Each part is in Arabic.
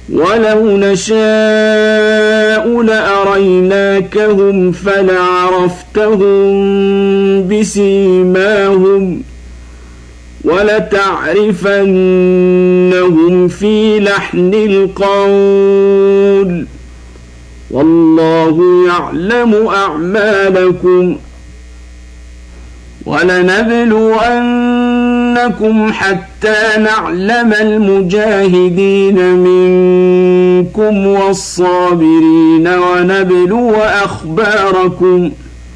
ولو نشاء لأريناكهم فلعرفتهم بسيماهم ولتعرفنهم في لحن القول والله يعلم أعمالكم ولنبلونكم حتى نعلم المجاهدين منكم والصابرين ونبلو أخباركم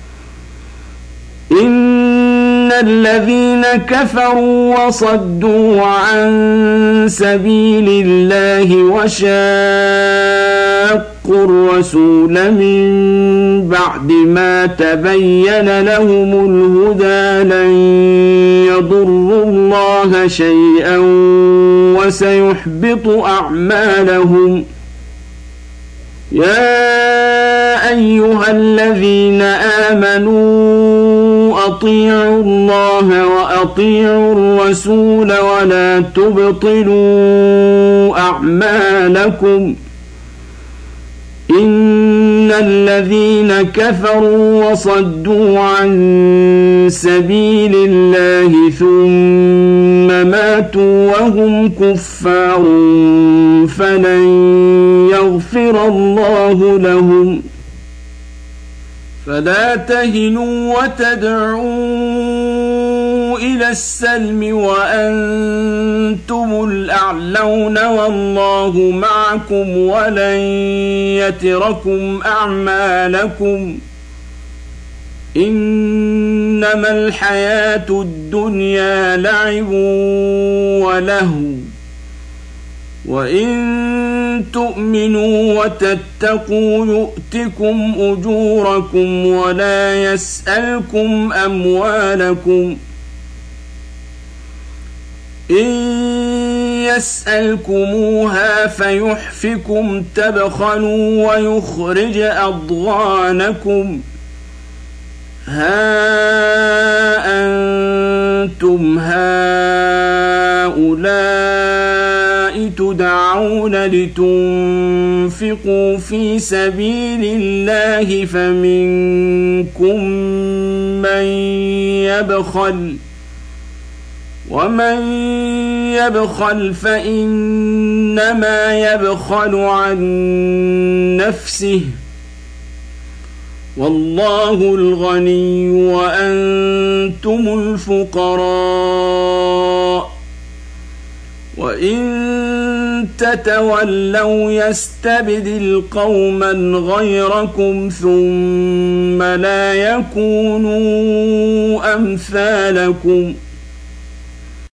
إن الذين كفروا وصدوا عن سبيل الله وشاقوا الرسول من بعد ما تبين لهم الهدى لن يضروا الله شيئا وسيحبط أعمالهم يا أيها الذين آمنوا أطيعوا الله وأطيعوا الرسول ولا تبطلوا أعمالكم إن الذين كفروا وصدوا عن سبيل الله ثم ماتوا وهم كفار فلن يغفر الله لهم فلا تهنوا وتدعوا إلى السلم وأنتم الأعلون والله معكم ولن يتركم أعمالكم إنما الحياة الدنيا لعب ولهو وإن تؤمنوا وتتقوا يؤتكم أجوركم ولا يسألكم أموالكم إن يسألكموها فيحفكم تبخلوا ويخرج أضغانكم ها أنتم هؤلاء تدعون لتنفقوا في سبيل الله فمنكم من يبخل ومن يبخل فإنما يبخل عن نفسه والله الغني وأنتم الفقراء وإن تتولوا يستبدل قوما غيركم ثم لا يكونوا أمثالكم